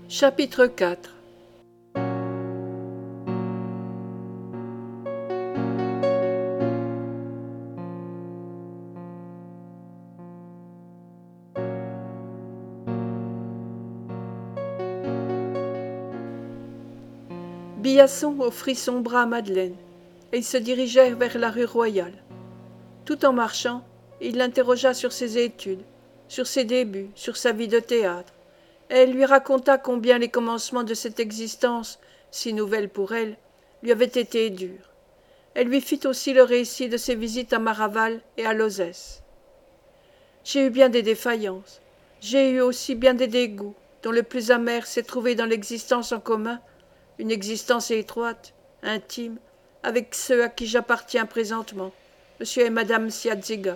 Chapitre 4. Billason offrit son bras à Madeleine, et ils se dirigèrent vers la rue Royale. Tout en marchant, il l'interrogea sur ses études, sur ses débuts, sur sa vie de théâtre, et elle lui raconta combien les commencements de cette existence, si nouvelle pour elle, lui avaient été durs. Elle lui fit aussi le récit de ses visites à Maraval et à Lozès. « J'ai eu bien des défaillances, j'ai eu aussi bien des dégoûts, dont le plus amer s'est trouvé dans l'existence en commun, une existence étroite, intime, avec ceux à qui j'appartiens présentement, monsieur et madame Siadziga.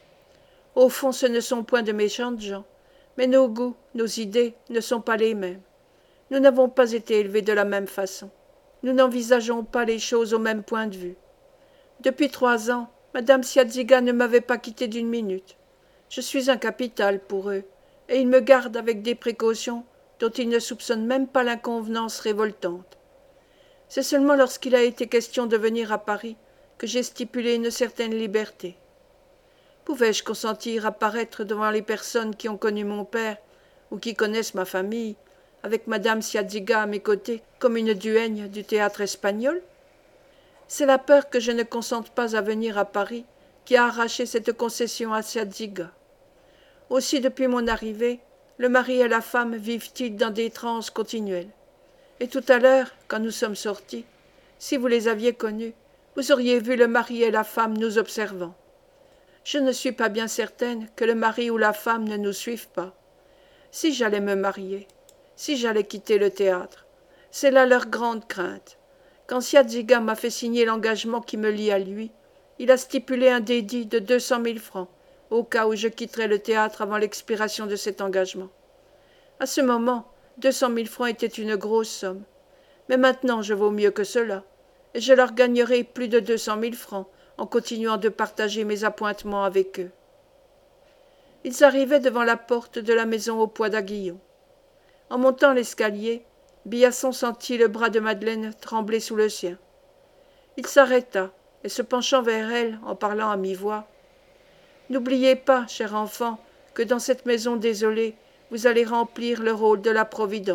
Au fond, ce ne sont point de méchantes gens, mais nos goûts, nos idées ne sont pas les mêmes. Nous n'avons pas été élevés de la même façon. Nous n'envisageons pas les choses au même point de vue. Depuis 3 ans, madame Siadziga ne m'avait pas quitté d'une minute. Je suis un capital pour eux, et ils me gardent avec des précautions dont ils ne soupçonnent même pas l'inconvenance révoltante. C'est seulement lorsqu'il a été question de venir à Paris que j'ai stipulé une certaine liberté. Pouvais-je consentir à paraître devant les personnes qui ont connu mon père ou qui connaissent ma famille, avec madame Siadziga à mes côtés, comme une duègne du théâtre espagnol? C'est la peur que je ne consente pas à venir à Paris qui a arraché cette concession à Siadziga. Aussi, depuis mon arrivée, le mari et la femme vivent-ils dans des transes continuelles. Et tout à l'heure, quand nous sommes sortis, si vous les aviez connus, vous auriez vu le mari et la femme nous observant. Je ne suis pas bien certaine que le mari ou la femme ne nous suivent pas. Si j'allais me marier, si j'allais quitter le théâtre, c'est là leur grande crainte. Quand Siadziga m'a fait signer l'engagement qui me lie à lui, il a stipulé un dédit de 200 000 francs, au cas où je quitterais le théâtre avant l'expiration de cet engagement. À ce moment, 200 000 francs était une grosse somme. Mais maintenant je vaux mieux que cela, et je leur gagnerai plus de 200 000 francs en continuant de partager mes appointements avec eux. Ils arrivaient devant la porte de la maison au Pois d'Aguillon. En montant l'escalier, Billason sentit le bras de Madeleine trembler sous le sien. Il s'arrêta, et se penchant vers elle, en parlant à mi-voix, « N'oubliez pas, cher enfant, que dans cette maison désolée, vous allez remplir le rôle de la Providence. »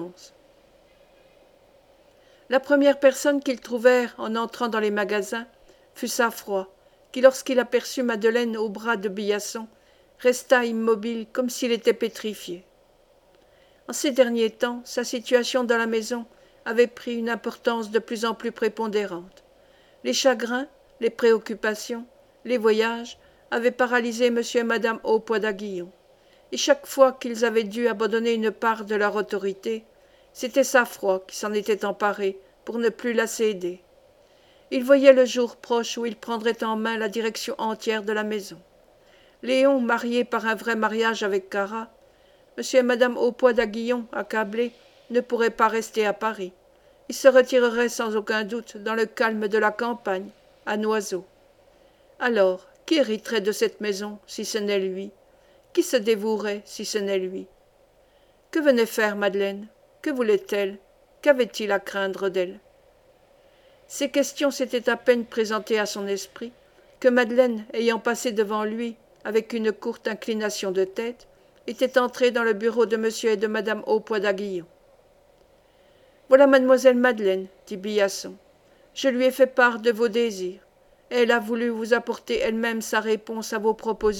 La première personne qu'ils trouvèrent en entrant dans les magasins fut Saffroy, qui, lorsqu'il aperçut Madeleine au bras de Billason, resta immobile comme s'il était pétrifié. En ces derniers temps, sa situation dans la maison avait pris une importance de plus en plus prépondérante. Les chagrins, les préoccupations, les voyages avaient paralysé M. et Mme au Pois d'Aguillon, et chaque fois qu'ils avaient dû abandonner une part de leur autorité, c'était Saffroy qui s'en était emparé pour ne plus la céder. Il voyait le jour proche où il prendrait en main la direction entière de la maison. Léon, marié par un vrai mariage avec Cara, M. et Mme au Pois d'Aguillon, accablés, ne pourraient pas rester à Paris. Ils se retireraient sans aucun doute dans le calme de la campagne, à Noiseau. Alors, qui hériterait de cette maison, si ce n'est lui? Qui se dévouerait, si ce n'est lui? Que venait faire Madeleine? Que voulait-elle? Qu'avait-il à craindre d'elle? Ces questions s'étaient à peine présentées à son esprit que Madeleine, ayant passé devant lui avec une courte inclination de tête, était entrée dans le bureau de M. et de Mme au Pois d'Aguillon. « Voilà mademoiselle Madeleine, dit Billason. Je lui ai fait part de vos désirs. Elle a voulu vous apporter elle-même sa réponse à vos propositions. »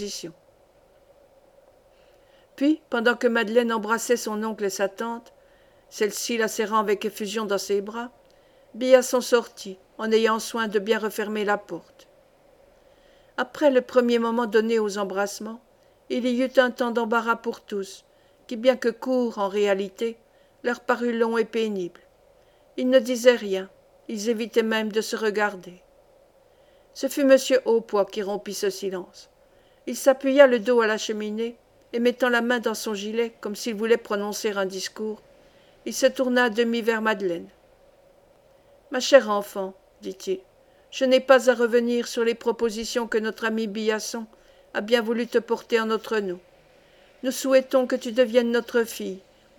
Puis, pendant que Madeleine embrassait son oncle et sa tante, celle-ci la serrant avec effusion dans ses bras, Billason sortit, en ayant soin de bien refermer la porte. Après le premier moment donné aux embrassements, il y eut un temps d'embarras pour tous, qui, bien que court en réalité, leur parut long et pénible. Ils ne disaient rien, ils évitaient même de se regarder. Ce fut M. Hautpois qui rompit ce silence. Il s'appuya le dos à la cheminée, et mettant la main dans son gilet comme s'il voulait prononcer un discours, il se tourna à demi vers Madeleine. « Ma chère enfant, dit-il, je n'ai pas à revenir sur les propositions que notre ami Billason a bien voulu te porter en notre nom. Nous souhaitons que tu deviennes notre fille,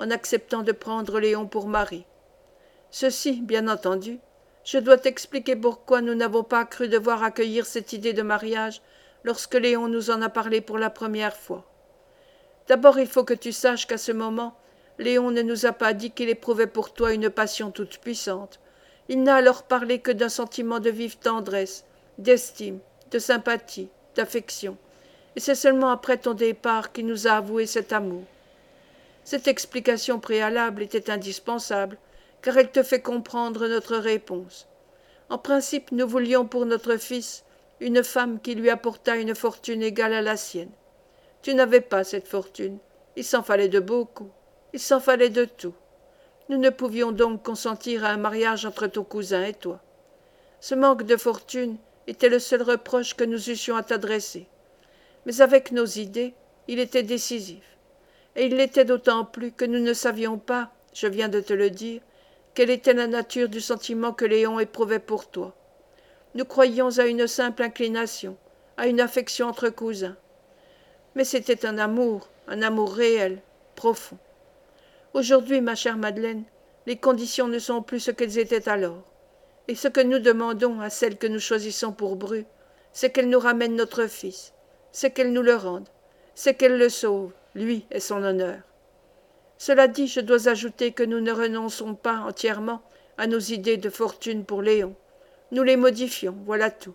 en acceptant de prendre Léon pour mari. Ceci, bien entendu, je dois t'expliquer pourquoi nous n'avons pas cru devoir accueillir cette idée de mariage lorsque Léon nous en a parlé pour la première fois. D'abord, il faut que tu saches qu'à ce moment, Léon ne nous a pas dit qu'il éprouvait pour toi une passion toute puissante. Il n'a alors parlé que d'un sentiment de vive tendresse, d'estime, de sympathie, d'affection, et c'est seulement après ton départ qu'il nous a avoué cet amour. Cette explication préalable était indispensable, car elle te fait comprendre notre réponse. En principe, nous voulions pour notre fils une femme qui lui apportât une fortune égale à la sienne. Tu n'avais pas cette fortune, il s'en fallait de beaucoup, il s'en fallait de tout. Nous ne pouvions donc consentir à un mariage entre ton cousin et toi. Ce manque de fortune était le seul reproche que nous eussions à t'adresser. Mais avec nos idées, il était décisif. Et il l'était d'autant plus que nous ne savions pas, je viens de te le dire, quelle était la nature du sentiment que Léon éprouvait pour toi. Nous croyions à une simple inclination, à une affection entre cousins. Mais c'était un amour réel, profond. Aujourd'hui, ma chère Madeleine, les conditions ne sont plus ce qu'elles étaient alors. Et ce que nous demandons à celle que nous choisissons pour bru, c'est qu'elle nous ramène notre fils, c'est qu'elle nous le rende, c'est qu'elle le sauve, lui et son honneur. Cela dit, je dois ajouter que nous ne renonçons pas entièrement à nos idées de fortune pour Léon. Nous les modifions, voilà tout.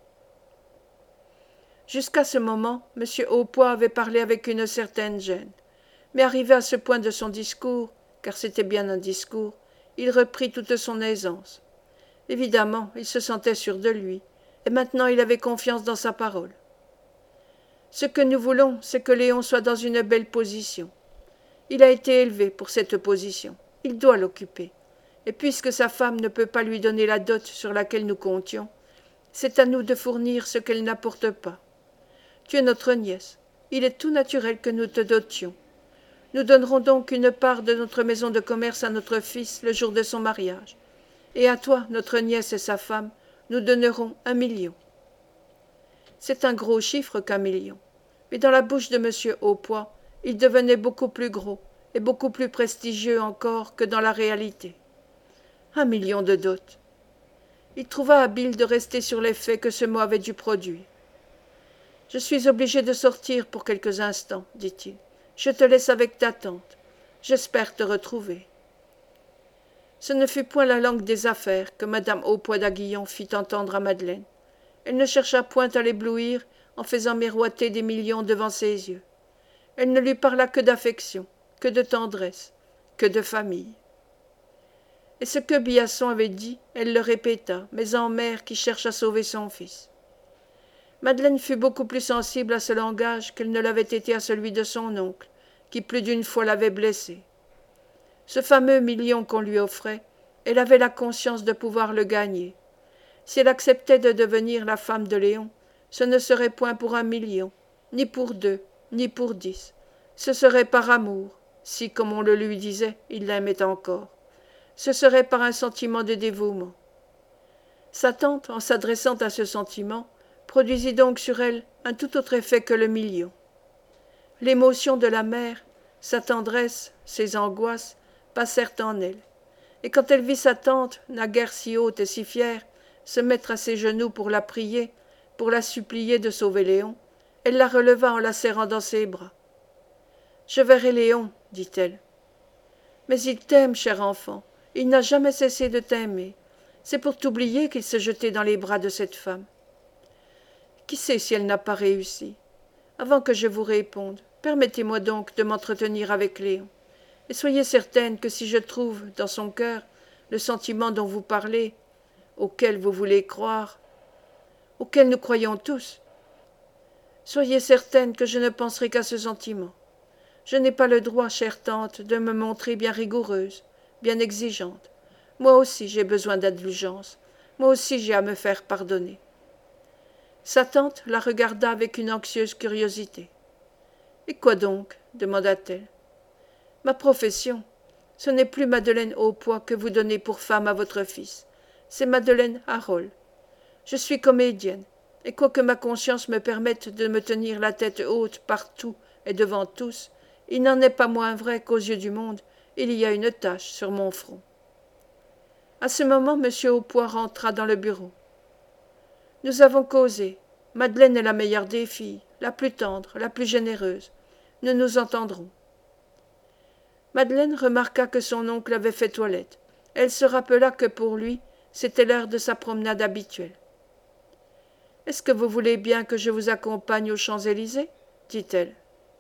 Jusqu'à ce moment, M. Haupois avait parlé avec une certaine gêne. Mais arrivé à ce point de son discours, car c'était bien un discours, il reprit toute son aisance. Évidemment, il se sentait sûr de lui, et maintenant il avait confiance dans sa parole. Ce que nous voulons, c'est que Léon soit dans une belle position. Il a été élevé pour cette position. Il doit l'occuper. Et puisque sa femme ne peut pas lui donner la dot sur laquelle nous comptions, c'est à nous de fournir ce qu'elle n'apporte pas. Tu es notre nièce. Il est tout naturel que nous te dotions. Nous donnerons donc une part de notre maison de commerce à notre fils le jour de son mariage. Et à toi, notre nièce et sa femme, nous donnerons 1 million. C'est un gros chiffre qu'1 million. Mais dans la bouche de M. Haupois, il devenait beaucoup plus gros et beaucoup plus prestigieux encore que dans la réalité. 1 million de dot. Il trouva habile de rester sur l'effet que ce mot avait dû produire. « Je suis obligé de sortir pour quelques instants, dit-il. Je te laisse avec ta tante. J'espère te retrouver. » Ce ne fut point la langue des affaires que madame Haupois d'Aguillon fit entendre à Madeleine. Elle ne chercha point à l'éblouir en faisant miroiter des millions devant ses yeux. Elle ne lui parla que d'affection, que de tendresse, que de famille. Et ce que Biasson avait dit, elle le répéta, mais en mère qui cherche à sauver son fils. Madeleine fut beaucoup plus sensible à ce langage qu'elle ne l'avait été à celui de son oncle, qui plus d'une fois l'avait blessée. Ce fameux million qu'on lui offrait, elle avait la conscience de pouvoir le gagner. Si elle acceptait de devenir la femme de Léon, ce ne serait point pour 1 million, ni pour 2, ni pour 10. Ce serait par amour, si, comme on le lui disait, il l'aimait encore. Ce serait par un sentiment de dévouement. Sa tante, en s'adressant à ce sentiment, produisit donc sur elle un tout autre effet que le million. L'émotion de la mère, sa tendresse, ses angoisses, passèrent en elle, et quand elle vit sa tante, naguère si haute et si fière, se mettre à ses genoux pour la prier, pour la supplier de sauver Léon, elle la releva en la serrant dans ses bras. « Je verrai Léon, dit-elle. Mais il t'aime, cher enfant, il n'a jamais cessé de t'aimer. C'est pour t'oublier qu'il s'est jeté dans les bras de cette femme. Qui sait si elle n'a pas réussi? Avant que je vous réponde, permettez-moi donc de m'entretenir avec Léon. Et soyez certaine que si je trouve, dans son cœur, le sentiment dont vous parlez, auquel vous voulez croire, auquel nous croyons tous, soyez certaine que je ne penserai qu'à ce sentiment. Je n'ai pas le droit, chère tante, de me montrer bien rigoureuse, bien exigeante. Moi aussi j'ai besoin d'indulgence, moi aussi j'ai à me faire pardonner. » Sa tante la regarda avec une anxieuse curiosité. « Et quoi donc ?» demanda-t-elle. « Ma profession. Ce n'est plus Madeleine Haupois que vous donnez pour femme à votre fils. C'est Madeleine Harol. Je suis comédienne, et quoique ma conscience me permette de me tenir la tête haute partout et devant tous, il n'en est pas moins vrai qu'aux yeux du monde, il y a une tache sur mon front. À ce moment, M. Haupoix rentra dans le bureau. Nous avons causé. Madeleine est la meilleure des filles, la plus tendre, la plus généreuse. Nous nous entendrons. Madeleine remarqua que son oncle avait fait toilette. Elle se rappela que pour lui, c'était l'heure de sa promenade habituelle. « Est-ce que vous voulez bien que je vous accompagne aux Champs-Élysées » dit-elle.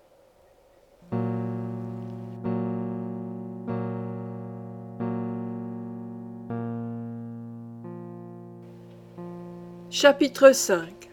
Chapitre 5.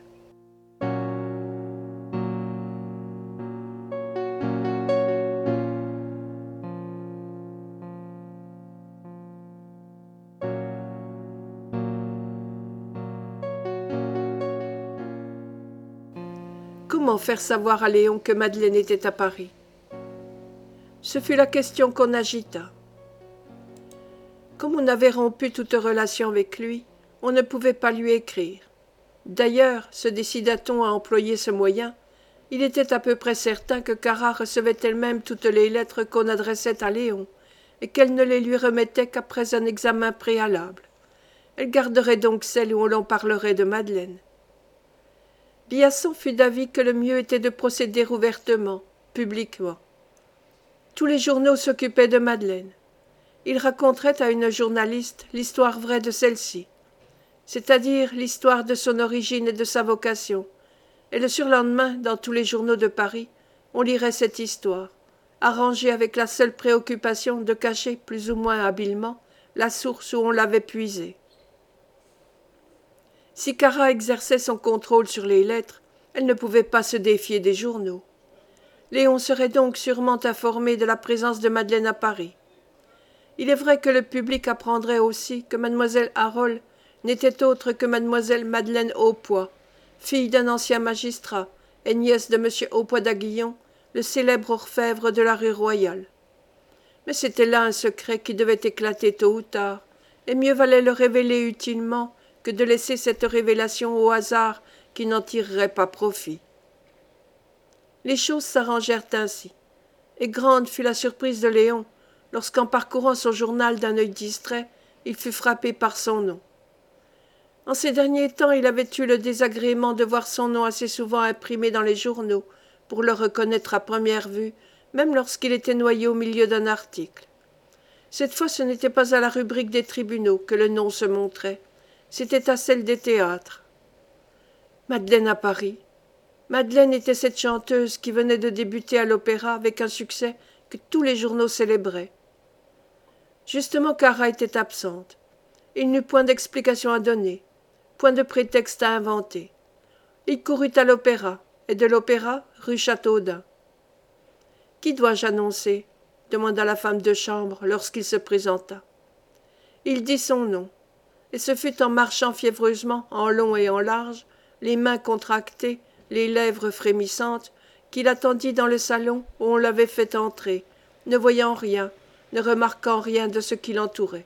Comment faire savoir à Léon que Madeleine était à Paris? Ce fut la question qu'on agita. Comme on avait rompu toute relation avec lui, on ne pouvait pas lui écrire. D'ailleurs, se décida-t-on à employer ce moyen, il était à peu près certain que Clara recevait elle-même toutes les lettres qu'on adressait à Léon, et qu'elle ne les lui remettait qu'après un examen préalable. Elle garderait donc celles où l'on parlerait de Madeleine. Biasson fut d'avis que le mieux était de procéder ouvertement, publiquement. Tous les journaux s'occupaient de Madeleine. Ils raconteraient à une journaliste l'histoire vraie de celle-ci, c'est-à-dire l'histoire de son origine et de sa vocation, et le surlendemain, dans tous les journaux de Paris, on lirait cette histoire, arrangée avec la seule préoccupation de cacher, plus ou moins habilement, la source où on l'avait puisée. Si Clara exerçait son contrôle sur les lettres, elle ne pouvait pas se défier des journaux. Léon serait donc sûrement informé de la présence de Madeleine à Paris. Il est vrai que le public apprendrait aussi que mademoiselle Harold n'était autre que mademoiselle Madeleine Haupoix, fille d'un ancien magistrat et nièce de M. Haupoix d'Aguillon, le célèbre orfèvre de la rue Royale. Mais c'était là un secret qui devait éclater tôt ou tard, et mieux valait le révéler utilement que de laisser cette révélation au hasard qui n'en tirerait pas profit. Les choses s'arrangèrent ainsi, et grande fut la surprise de Léon lorsqu'en parcourant son journal d'un œil distrait, il fut frappé par son nom. En ces derniers temps, il avait eu le désagrément de voir son nom assez souvent imprimé dans les journaux, pour le reconnaître à première vue, même lorsqu'il était noyé au milieu d'un article. Cette fois, ce n'était pas à la rubrique des tribunaux que le nom se montrait, c'était à celle des théâtres. Madeleine à Paris. Madeleine était cette chanteuse qui venait de débuter à l'opéra avec un succès que tous les journaux célébraient. Justement, Clara était absente. Il n'eut point d'explication à donner, point de prétexte à inventer. Il courut à l'opéra, et de l'opéra, rue Châteaudun. « Qui dois-je annoncer » demanda la femme de chambre lorsqu'il se présenta. Il dit son nom, et ce fut en marchant fiévreusement, en long et en large, les mains contractées, les lèvres frémissantes, qu'il attendit dans le salon où on l'avait fait entrer, ne voyant rien, ne remarquant rien de ce qui l'entourait.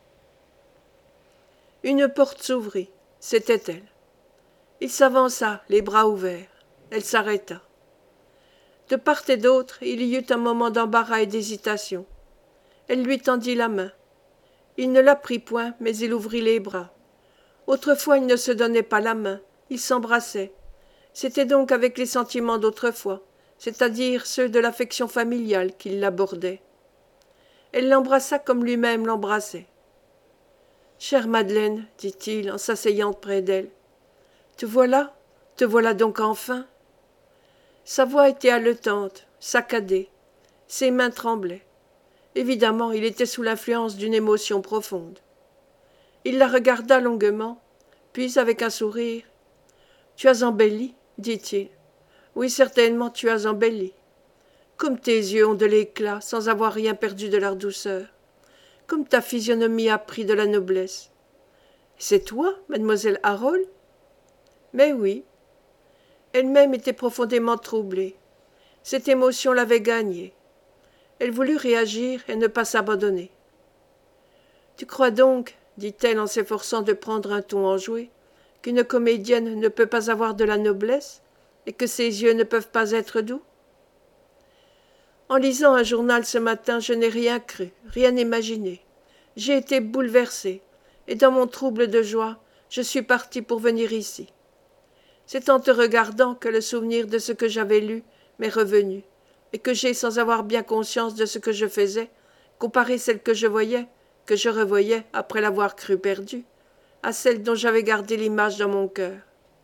Une porte s'ouvrit, c'était elle. Il s'avança, les bras ouverts. Elle s'arrêta. De part et d'autre, il y eut un moment d'embarras et d'hésitation. Elle lui tendit la main. Il ne la prit point, mais il ouvrit les bras. Autrefois, ils ne se donnaient pas la main, ils s'embrassaient. C'était donc avec les sentiments d'autrefois, c'est-à-dire ceux de l'affection familiale, qu'il l'abordait. Elle l'embrassa comme lui-même l'embrassait. « Chère Madeleine, dit-il en s'asseyant près d'elle, te voilà donc enfin ?» Sa voix était haletante, saccadée. Ses mains tremblaient. Évidemment, il était sous l'influence d'une émotion profonde. Il la regarda longuement, puis avec un sourire. « Tu as embelli, dit-il. Oui, certainement, tu as embelli. Comme tes yeux ont de l'éclat, sans avoir rien perdu de leur douceur. Comme ta physionomie a pris de la noblesse. C'est toi, mademoiselle Harold ? Mais oui. Elle-même était profondément troublée. Cette émotion l'avait gagnée. Elle voulut réagir et ne pas s'abandonner. Tu crois donc, dit-elle en s'efforçant de prendre un ton enjoué, qu'une comédienne ne peut pas avoir de la noblesse et que ses yeux ne peuvent pas être doux ? En lisant un journal ce matin, je n'ai rien cru, rien imaginé. J'ai été bouleversée, et dans mon trouble de joie, je suis partie pour venir ici. C'est en te regardant que le souvenir de ce que j'avais lu m'est revenu, et que j'ai, sans avoir bien conscience de ce que je faisais, comparé celle que je voyais, que je revoyais après l'avoir crue perdue, à celle dont j'avais gardé l'image dans mon cœur.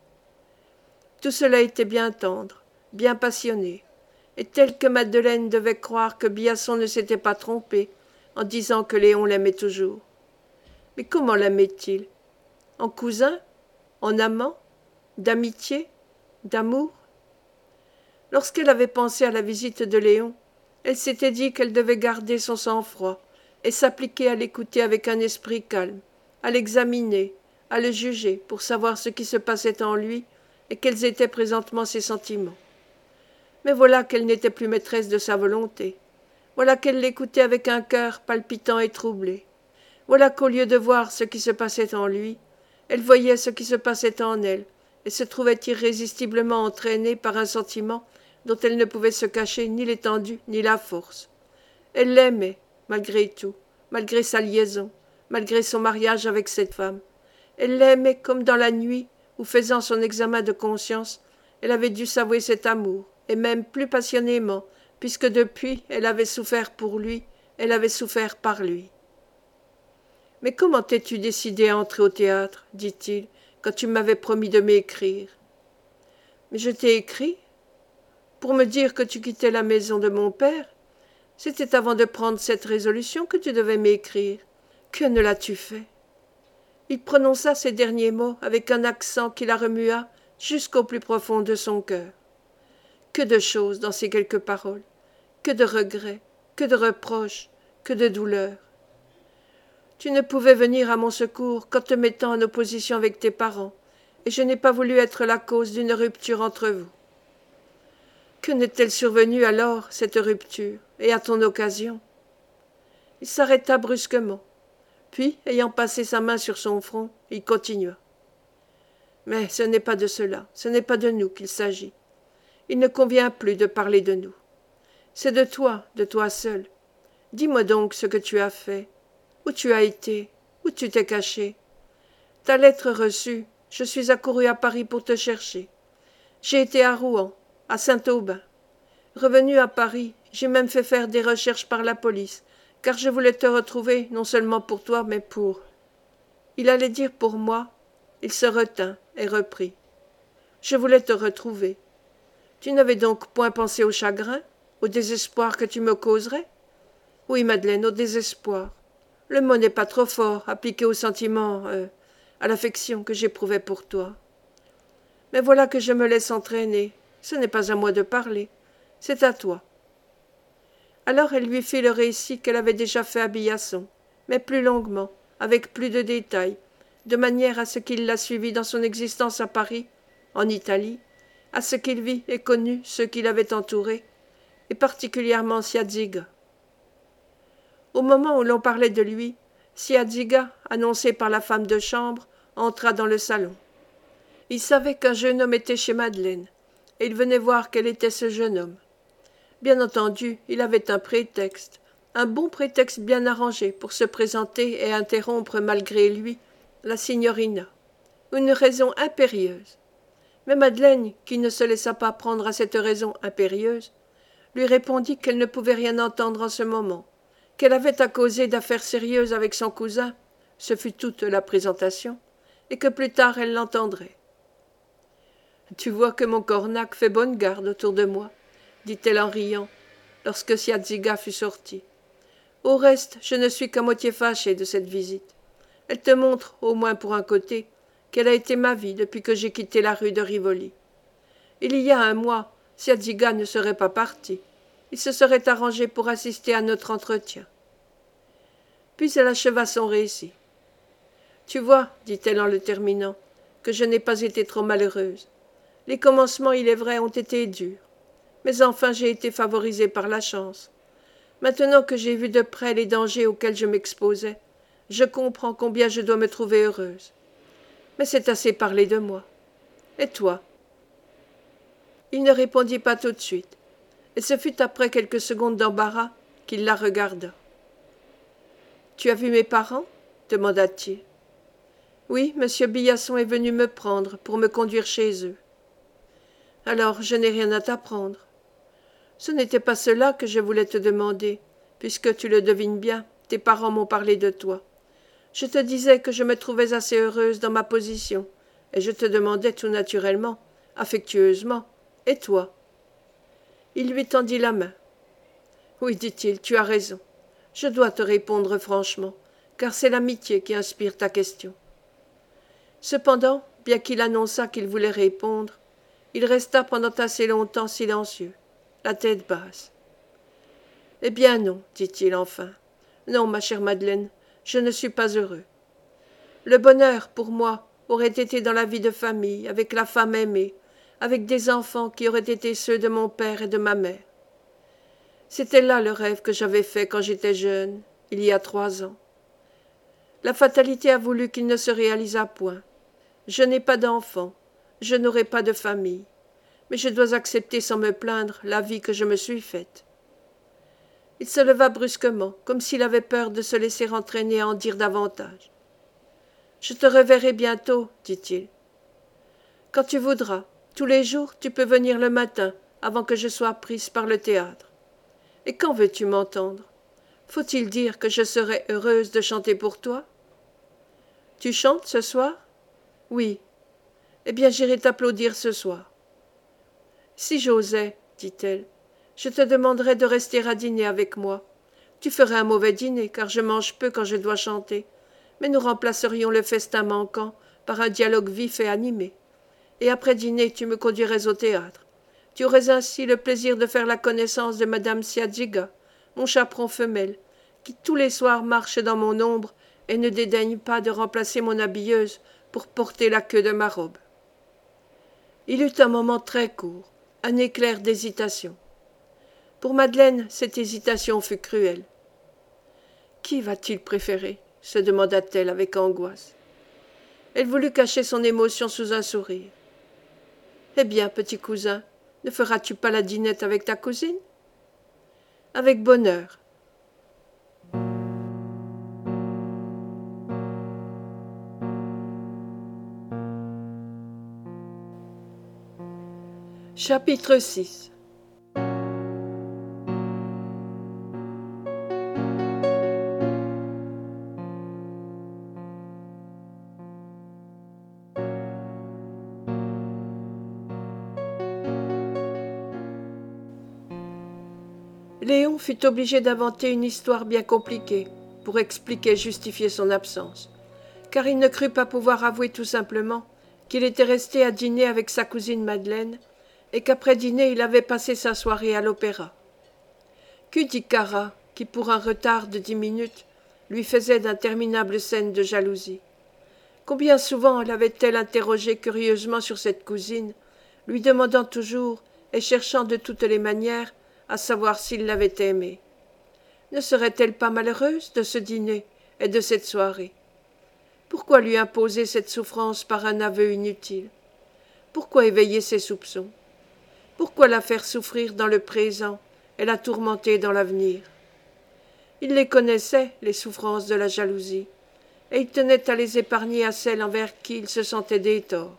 Tout cela était bien tendre, bien passionné, et tel que Madeleine devait croire que Biasson ne s'était pas trompé en disant que Léon l'aimait toujours. Mais comment l'aimait-il? En cousin? En amant? D'amitié? D'amour? Lorsqu'elle avait pensé à la visite de Léon, elle s'était dit qu'elle devait garder son sang-froid et s'appliquer à l'écouter avec un esprit calme, à l'examiner, à le juger pour savoir ce qui se passait en lui et quels étaient présentement ses sentiments. Mais voilà qu'elle n'était plus maîtresse de sa volonté. Voilà qu'elle l'écoutait avec un cœur palpitant et troublé. Voilà qu'au lieu de voir ce qui se passait en lui, elle voyait ce qui se passait en elle, et se trouvait irrésistiblement entraînée par un sentiment dont elle ne pouvait se cacher ni l'étendue ni la force. Elle l'aimait, malgré tout, malgré sa liaison, malgré son mariage avec cette femme. Elle l'aimait comme dans la nuit où, faisant son examen de conscience, elle avait dû s'avouer cet amour, et même plus passionnément, puisque depuis elle avait souffert pour lui, elle avait souffert par lui. « Mais comment t'es-tu décidé à entrer au théâtre, dit-il, quand tu m'avais promis de m'écrire? » « Mais je t'ai écrit pour me dire que tu quittais la maison de mon père. C'était avant de prendre cette résolution que tu devais m'écrire. Que ne l'as-tu fait ?» Il prononça ces derniers mots avec un accent qui la remua jusqu'au plus profond de son cœur. Que de choses dans ces quelques paroles, que de regrets, que de reproches, que de douleurs. Tu ne pouvais venir à mon secours qu'en te mettant en opposition avec tes parents, et je n'ai pas voulu être la cause d'une rupture entre vous. Que n'est-elle survenue alors, cette rupture, et à ton occasion? Il s'arrêta brusquement, puis, ayant passé sa main sur son front, il continua. Mais ce n'est pas de cela, ce n'est pas de nous qu'il s'agit. Il ne convient plus de parler de nous. C'est de toi seul. Dis-moi donc ce que tu as fait, où tu as été, où tu t'es caché. Ta lettre reçue, je suis accouru à Paris pour te chercher. J'ai été à Rouen, à Saint-Aubin. Revenu à Paris, j'ai même fait faire des recherches par la police, car je voulais te retrouver, non seulement pour toi, mais pour... Il allait dire pour moi, il se retint et reprit. Je voulais te retrouver. Tu n'avais donc point pensé au chagrin, au désespoir que tu me causerais? Oui, Madeleine, au désespoir. Le mot n'est pas trop fort, appliqué au sentiment, à l'affection que j'éprouvais pour toi. Mais voilà que je me laisse entraîner. Ce n'est pas à moi de parler, c'est à toi. Alors elle lui fit le récit qu'elle avait déjà fait à Biasson, mais plus longuement, avec plus de détails, de manière à ce qu'il la suivît dans son existence à Paris, en Italie, à ce qu'il vit et connut ceux qui l'avaient entouré, et particulièrement Siadziga. Au moment où l'on parlait de lui, Siadziga, annoncé par la femme de chambre, entra dans le salon. Il savait qu'un jeune homme était chez Madeleine, et il venait voir quel était ce jeune homme. Bien entendu, il avait un prétexte, un bon prétexte bien arrangé pour se présenter et interrompre malgré lui la signorina. Une raison impérieuse. Mais Madeleine, qui ne se laissa pas prendre à cette raison impérieuse, lui répondit qu'elle ne pouvait rien entendre en ce moment, qu'elle avait à causer d'affaires sérieuses avec son cousin, ce fut toute la présentation, et que plus tard elle l'entendrait. « Tu vois que mon cornac fait bonne garde autour de moi, » dit-elle en riant, lorsque Siadziga fut sorti. « Au reste, je ne suis qu'à moitié fâchée de cette visite. Elle te montre, au moins pour un côté, quelle a été ma vie depuis que j'ai quitté la rue de Rivoli. Il y a un mois, Siadziga ne serait pas parti. Il se serait arrangé pour assister à notre entretien. » Puis elle acheva son récit. « Tu vois, dit-elle en le terminant, que je n'ai pas été trop malheureuse. Les commencements, il est vrai, ont été durs. Mais enfin j'ai été favorisée par la chance. Maintenant que j'ai vu de près les dangers auxquels je m'exposais, je comprends combien je dois me trouver heureuse. Mais c'est assez parler de moi. Et toi ?» Il ne répondit pas tout de suite. et ce fut après quelques secondes d'embarras qu'il la regarda. « Tu as vu mes parents » demanda-t-il. « Oui, M. Billasson est venu me prendre pour me conduire chez eux. »« Alors, je n'ai rien à t'apprendre. » »« Ce n'était pas cela que je voulais te demander, puisque tu le devines bien, tes parents m'ont parlé de toi. Je te disais que je me trouvais assez heureuse dans ma position, et je te demandais tout naturellement, affectueusement, « Et toi ?» Il lui tendit la main. « Oui, dit-il, tu as raison. Je dois te répondre franchement, car c'est l'amitié qui inspire ta question. » Cependant, bien qu'il annonçât qu'il voulait répondre, il resta pendant assez longtemps silencieux, la tête basse. « Eh bien non, dit-il enfin. Non, ma chère Madeleine, je ne suis pas heureux. Le bonheur, pour moi, aurait été dans la vie de famille, avec la femme aimée, avec des enfants qui auraient été ceux de mon père et de ma mère. C'était là le rêve que j'avais fait quand j'étais jeune, il y a 3 ans. La fatalité a voulu qu'il ne se réalisât point. Je n'ai pas d'enfants, je n'aurai pas de famille, mais je dois accepter sans me plaindre la vie que je me suis faite. » Il se leva brusquement, comme s'il avait peur de se laisser entraîner à en dire davantage. « Je te reverrai bientôt, dit-il. Quand tu voudras, tous les jours, tu peux venir le matin, avant que je sois prise par le théâtre. Et quand veux-tu m'entendre? Faut-il dire que je serais heureuse de chanter pour toi? Tu chantes ce soir? Oui. Eh bien, j'irai t'applaudir ce soir. Si j'osais, dit-elle, je te demanderais de rester à dîner avec moi. Tu ferais un mauvais dîner, car je mange peu quand je dois chanter, mais nous remplacerions le festin manquant par un dialogue vif et animé. Et après dîner, tu me conduirais au théâtre. Tu aurais ainsi le plaisir de faire la connaissance de madame Siadziga, mon chaperon femelle, qui tous les soirs marche dans mon ombre et ne dédaigne pas de remplacer mon habilleuse pour porter la queue de ma robe. Il eut un moment très court, un éclair d'hésitation. Pour Madeleine, cette hésitation fut cruelle. « Qui va-t-il préférer ?» se demanda-t-elle avec angoisse. Elle voulut cacher son émotion sous un sourire. « Eh bien, petit cousin, ne feras-tu pas la dînette avec ta cousine ?»« Avec bonheur. » Chapitre 6. Léon fut obligé d'inventer une histoire bien compliquée pour expliquer et justifier son absence, car il ne crut pas pouvoir avouer tout simplement qu'il était resté à dîner avec sa cousine Madeleine et qu'après dîner il avait passé sa soirée à l'opéra. Qu'eût dit Cara, qui pour un retard de 10 minutes lui faisait d'interminables scènes de jalousie. Combien souvent l'avait-elle interrogé curieusement sur cette cousine, lui demandant toujours et cherchant de toutes les manières à savoir s'il l'avait aimée. Ne serait-elle pas malheureuse de ce dîner et de cette soirée? Pourquoi lui imposer cette souffrance par un aveu inutile? Pourquoi éveiller ses soupçons? Pourquoi la faire souffrir dans le présent et la tourmenter dans l'avenir? Il les connaissait, les souffrances de la jalousie, et il tenait à les épargner à celles envers qui il se sentait des torts.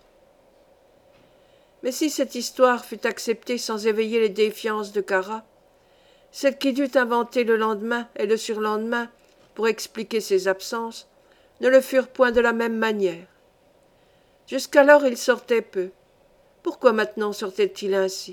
Mais si cette histoire fut acceptée sans éveiller les défiances de Cara, celle qu'il dut inventer le lendemain et le surlendemain pour expliquer ses absences ne le furent point de la même manière. Jusqu'alors il sortait peu. Pourquoi maintenant sortait-il ainsi?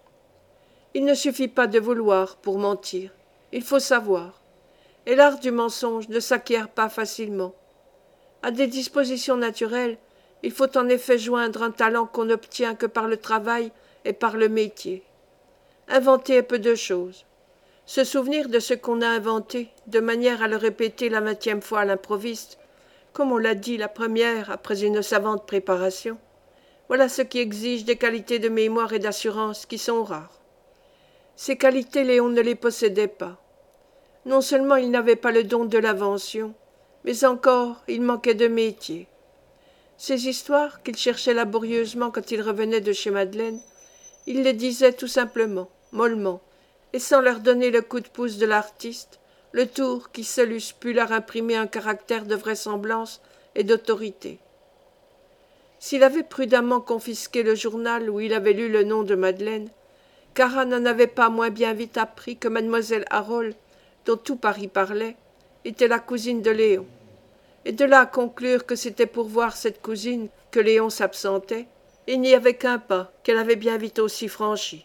Il ne suffit pas de vouloir pour mentir, il faut savoir, et l'art du mensonge ne s'acquiert pas facilement. À des dispositions naturelles, il faut en effet joindre un talent qu'on n'obtient que par le travail et par le métier. Inventer est peu de choses. Se souvenir de ce qu'on a inventé, de manière à le répéter la 20e fois à l'improviste, comme on l'a dit la première après une savante préparation, voilà ce qui exige des qualités de mémoire et d'assurance qui sont rares. Ces qualités, Léon ne les possédait pas. Non seulement il n'avait pas le don de l'invention, mais encore il manquait de métier. Ces histoires, qu'il cherchait laborieusement quand il revenait de chez Madeleine, il les disait tout simplement, mollement, et sans leur donner le coup de pouce de l'artiste, le tour qui seul eussent pu leur imprimer un caractère de vraisemblance et d'autorité. S'il avait prudemment confisqué le journal où il avait lu le nom de Madeleine, Clara n'en avait pas moins bien vite appris que mademoiselle Harold, dont tout Paris parlait, était la cousine de Léon. Et de là à conclure que c'était pour voir cette cousine que Léon s'absentait, il n'y avait qu'un pas qu'elle avait bien vite aussi franchi.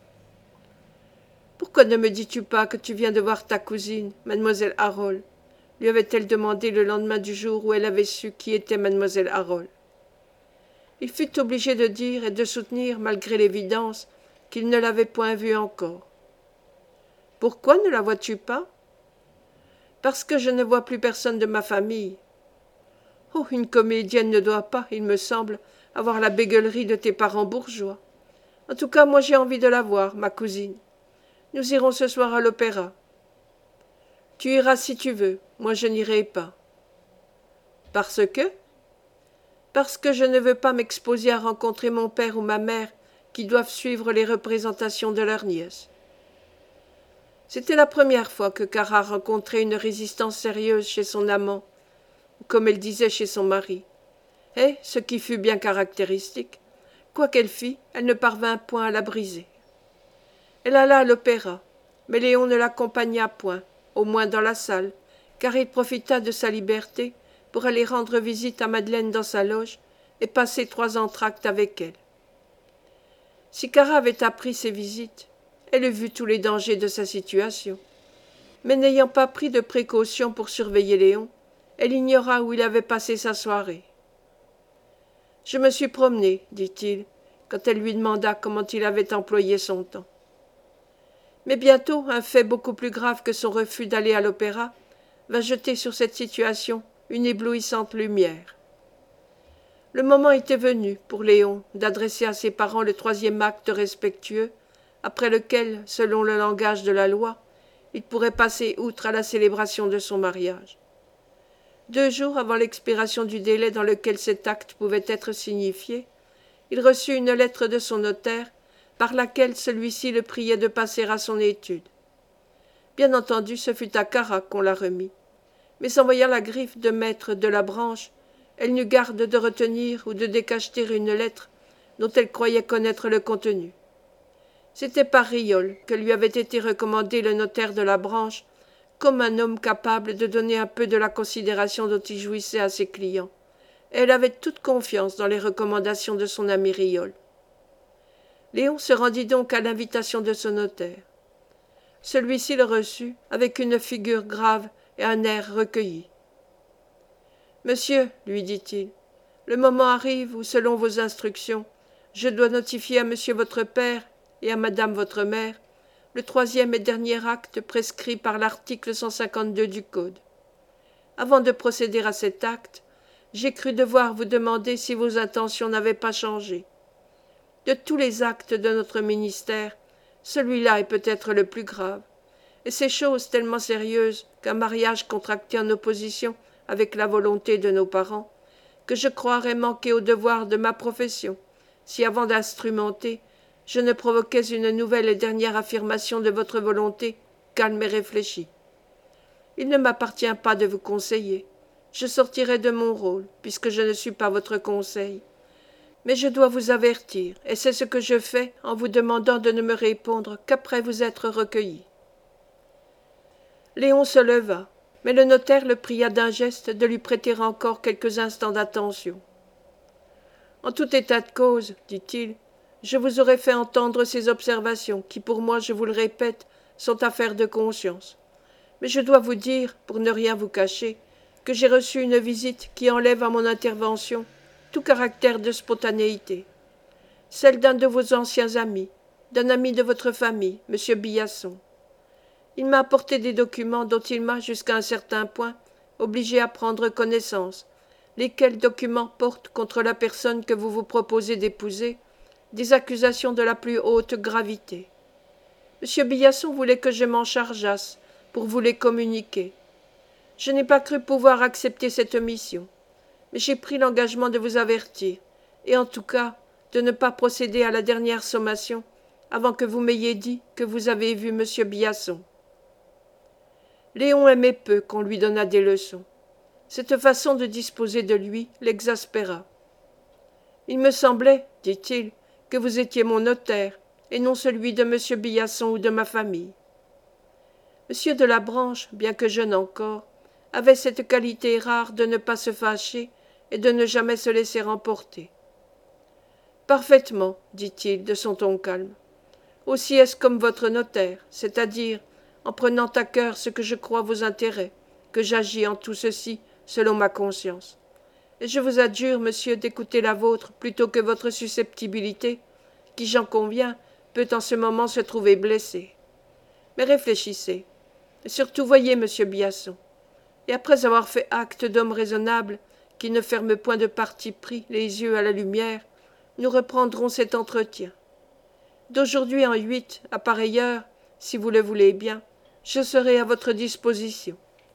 « Pourquoi ne me dis-tu pas que tu viens de voir ta cousine, mademoiselle Harold ?» lui avait-elle demandé le lendemain du jour où elle avait su qui était mademoiselle Harold. Il fut obligé de dire et de soutenir, malgré l'évidence, qu'il ne l'avait point vue encore. « Pourquoi ne la vois-tu pas ?»« Parce que je ne vois plus personne de ma famille. » « Oh, une comédienne ne doit pas, il me semble, avoir la bégueulerie de tes parents bourgeois. En tout cas, moi j'ai envie de la voir, ma cousine. Nous irons ce soir à l'opéra. »« Tu iras si tu veux, moi je n'irai pas. »« Parce que ?»« Parce que je ne veux pas m'exposer à rencontrer mon père ou ma mère qui doivent suivre les représentations de leur nièce. » C'était la première fois que Clara rencontrait une résistance sérieuse chez son amant, ou comme elle disait chez son mari. Et, ce qui fut bien caractéristique, quoi qu'elle fît, elle ne parvint point à la briser. Elle alla à l'opéra, mais Léon ne l'accompagna point, au moins dans la salle, car il profita de sa liberté pour aller rendre visite à Madeleine dans sa loge et passer 3 entr'actes avec elle. Si Clara avait appris ces visites, elle eût vu tous les dangers de sa situation. Mais n'ayant pas pris de précautions pour surveiller Léon, elle ignora où il avait passé sa soirée. « Je me suis promené, dit-il, quand elle lui demanda comment il avait employé son temps. Mais bientôt, un fait beaucoup plus grave que son refus d'aller à l'opéra va jeter sur cette situation une éblouissante lumière. Le moment était venu, pour Léon, d'adresser à ses parents le 3e acte respectueux, après lequel, selon le langage de la loi, il pourrait passer outre à la célébration de son mariage. 2 jours avant l'expiration du délai dans lequel cet acte pouvait être signifié, il reçut une lettre de son notaire par laquelle celui-ci le priait de passer à son étude. Bien entendu, ce fut à Clara qu'on la remit, mais en voyant la griffe de maître de la branche, elle n'eut garde de retenir ou de décacheter une lettre dont elle croyait connaître le contenu. C'était par Riol que lui avait été recommandé le notaire de la branche comme un homme capable de donner un peu de la considération dont il jouissait à ses clients, et elle avait toute confiance dans les recommandations de son ami Riol. Léon se rendit donc à l'invitation de ce notaire. Celui-ci le reçut avec une figure grave et un air recueilli. « Monsieur, lui dit-il, le moment arrive où, selon vos instructions, je dois notifier à monsieur votre père et à madame votre mère le 3e et dernier acte prescrit par l'article 152 du Code. Avant de procéder à cet acte, j'ai cru devoir vous demander si vos intentions n'avaient pas changé. De tous les actes de notre ministère, celui-là est peut-être le plus grave, et c'est chose tellement sérieuse qu'un mariage contracté en opposition avec la volonté de nos parents, que je croirais manquer au devoir de ma profession, si avant d'instrumenter, je ne provoquais une nouvelle et dernière affirmation de votre volonté, calme et réfléchie. Il ne m'appartient pas de vous conseiller. Je sortirai de mon rôle, puisque je ne suis pas votre conseil. Mais je dois vous avertir, et c'est ce que je fais en vous demandant de ne me répondre qu'après vous être recueilli. » Léon se leva, mais le notaire le pria d'un geste de lui prêter encore quelques instants d'attention. « En tout état de cause, dit-il, je vous aurais fait entendre ces observations qui, pour moi, je vous le répète, sont affaires de conscience. Mais je dois vous dire, pour ne rien vous cacher, que j'ai reçu une visite qui enlève à mon intervention tout caractère de spontanéité. Celle d'un de vos anciens amis, d'un ami de votre famille, M. Billasson. Il m'a apporté des documents dont il m'a, jusqu'à un certain point, obligé à prendre connaissance, lesquels documents portent contre la personne que vous vous proposez d'épouser des accusations de la plus haute gravité. M. Billasson voulait que je m'en chargeasse pour vous les communiquer. Je n'ai pas cru pouvoir accepter cette mission, mais j'ai pris l'engagement de vous avertir, et en tout cas de ne pas procéder à la dernière sommation avant que vous m'ayez dit que vous avez vu M. Biasson. Léon aimait peu qu'on lui donnât des leçons. Cette façon de disposer de lui l'exaspéra. Il me semblait, dit-il, que vous étiez mon notaire, et non celui de M. Biasson ou de ma famille. M. de la Branche, bien que jeune encore, avait cette qualité rare de ne pas se fâcher et de ne jamais se laisser emporter. Parfaitement, dit-il de son ton calme. Aussi est-ce comme votre notaire, c'est-à-dire, en prenant à cœur ce que je crois vos intérêts, que j'agis en tout ceci selon ma conscience. Et je vous adjure, monsieur, d'écouter la vôtre plutôt que votre susceptibilité, qui, j'en conviens, peut en ce moment se trouver blessée. Mais réfléchissez, et surtout voyez monsieur Biasson, et après avoir fait acte d'homme raisonnable, qui ne ferme point de parti pris les yeux à la lumière, nous reprendrons cet entretien. D'aujourd'hui en 8, à pareille heure, si vous le voulez bien, je serai à votre disposition.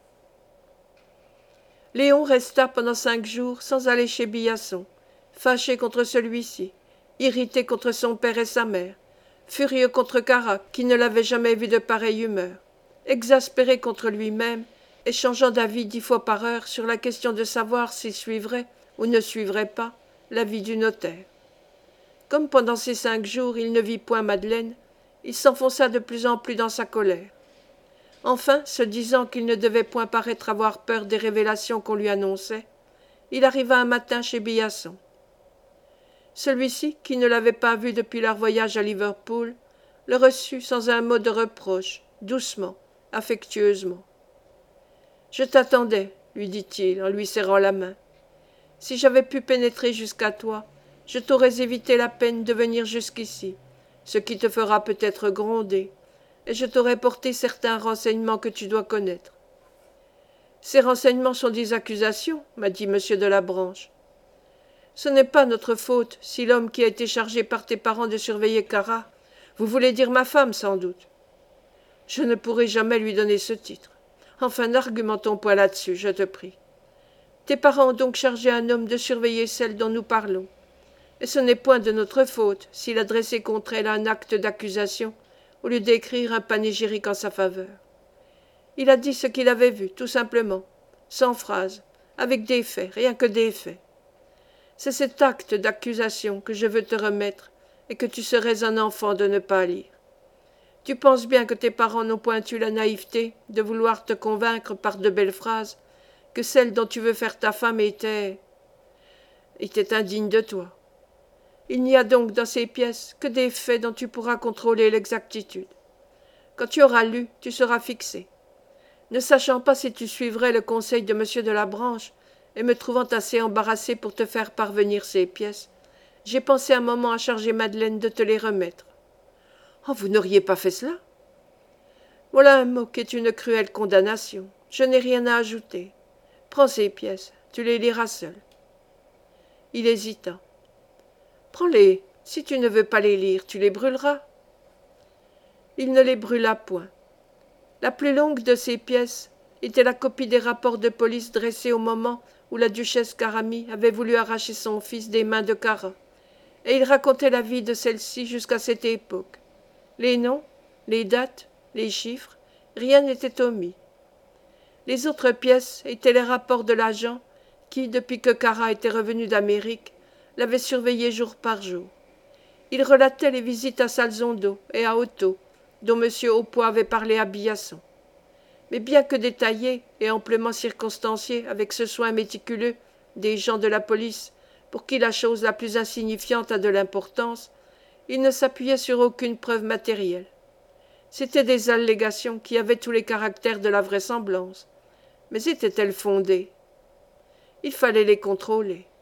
Léon resta pendant 5 jours sans aller chez Biasson, fâché contre celui-ci, irrité contre son père et sa mère, furieux contre Caraque, qui ne l'avait jamais vu de pareille humeur, exaspéré contre lui-même, et changeant d'avis 10 fois par heure sur la question de savoir s'il suivrait ou ne suivrait pas l'avis du notaire. Comme pendant ces 5 jours il ne vit point Madeleine, il s'enfonça de plus en plus dans sa colère. Enfin, se disant qu'il ne devait point paraître avoir peur des révélations qu'on lui annonçait, il arriva un matin chez Biasson. Celui-ci, qui ne l'avait pas vu depuis leur voyage à Liverpool, le reçut sans un mot de reproche, doucement, affectueusement. « Je t'attendais, lui dit-il en lui serrant la main. Si j'avais pu pénétrer jusqu'à toi, je t'aurais évité la peine de venir jusqu'ici, ce qui te fera peut-être gronder, et je t'aurais porté certains renseignements que tu dois connaître. Ces renseignements sont des accusations, m'a dit M. de la Branche. Ce n'est pas notre faute si l'homme qui a été chargé par tes parents de surveiller Cara, vous voulez dire ma femme sans doute. Je ne pourrai jamais lui donner ce titre. Enfin, n'argumentons point là-dessus, je te prie. Tes parents ont donc chargé un homme de surveiller celle dont nous parlons. Et ce n'est point de notre faute s'il a dressé contre elle un acte d'accusation au lieu d'écrire un panégyrique en sa faveur. Il a dit ce qu'il avait vu, tout simplement, sans phrase, avec des faits, rien que des faits. C'est cet acte d'accusation que je veux te remettre et que tu serais un enfant de ne pas lire. Tu penses bien que tes parents n'ont point eu la naïveté de vouloir te convaincre par de belles phrases que celle dont tu veux faire ta femme était indigne de toi. Il n'y a donc dans ces pièces que des faits dont tu pourras contrôler l'exactitude. Quand tu auras lu, tu seras fixé. Ne sachant pas si tu suivrais le conseil de M. de la Branche, et me trouvant assez embarrassé pour te faire parvenir ces pièces, j'ai pensé un moment à charger Madeleine de te les remettre. Oh, vous n'auriez pas fait cela? Voilà un mot qui est une cruelle condamnation. Je n'ai rien à ajouter. Prends ces pièces, tu les liras seul. Il hésita. Prends-les. Si tu ne veux pas les lire, tu les brûleras. Il ne les brûla point. La plus longue de ces pièces était la copie des rapports de police dressés au moment où la duchesse Caramie avait voulu arracher son fils des mains de Cara, et il racontait la vie de celle-ci jusqu'à cette époque. Les noms, les dates, les chiffres, rien n'était omis. Les autres pièces étaient les rapports de l'agent qui, depuis que Cara était revenu d'Amérique, l'avait surveillé jour par jour. Il relatait les visites à Salzondo et à Otto, dont M. Aupoix avait parlé à Biasson. Mais bien que détaillés et amplement circonstanciés avec ce soin méticuleux des gens de la police, pour qui la chose la plus insignifiante a de l'importance, il ne s'appuyait sur aucune preuve matérielle. C'étaient des allégations qui avaient tous les caractères de la vraisemblance, mais étaient-elles fondées? Il fallait les contrôler.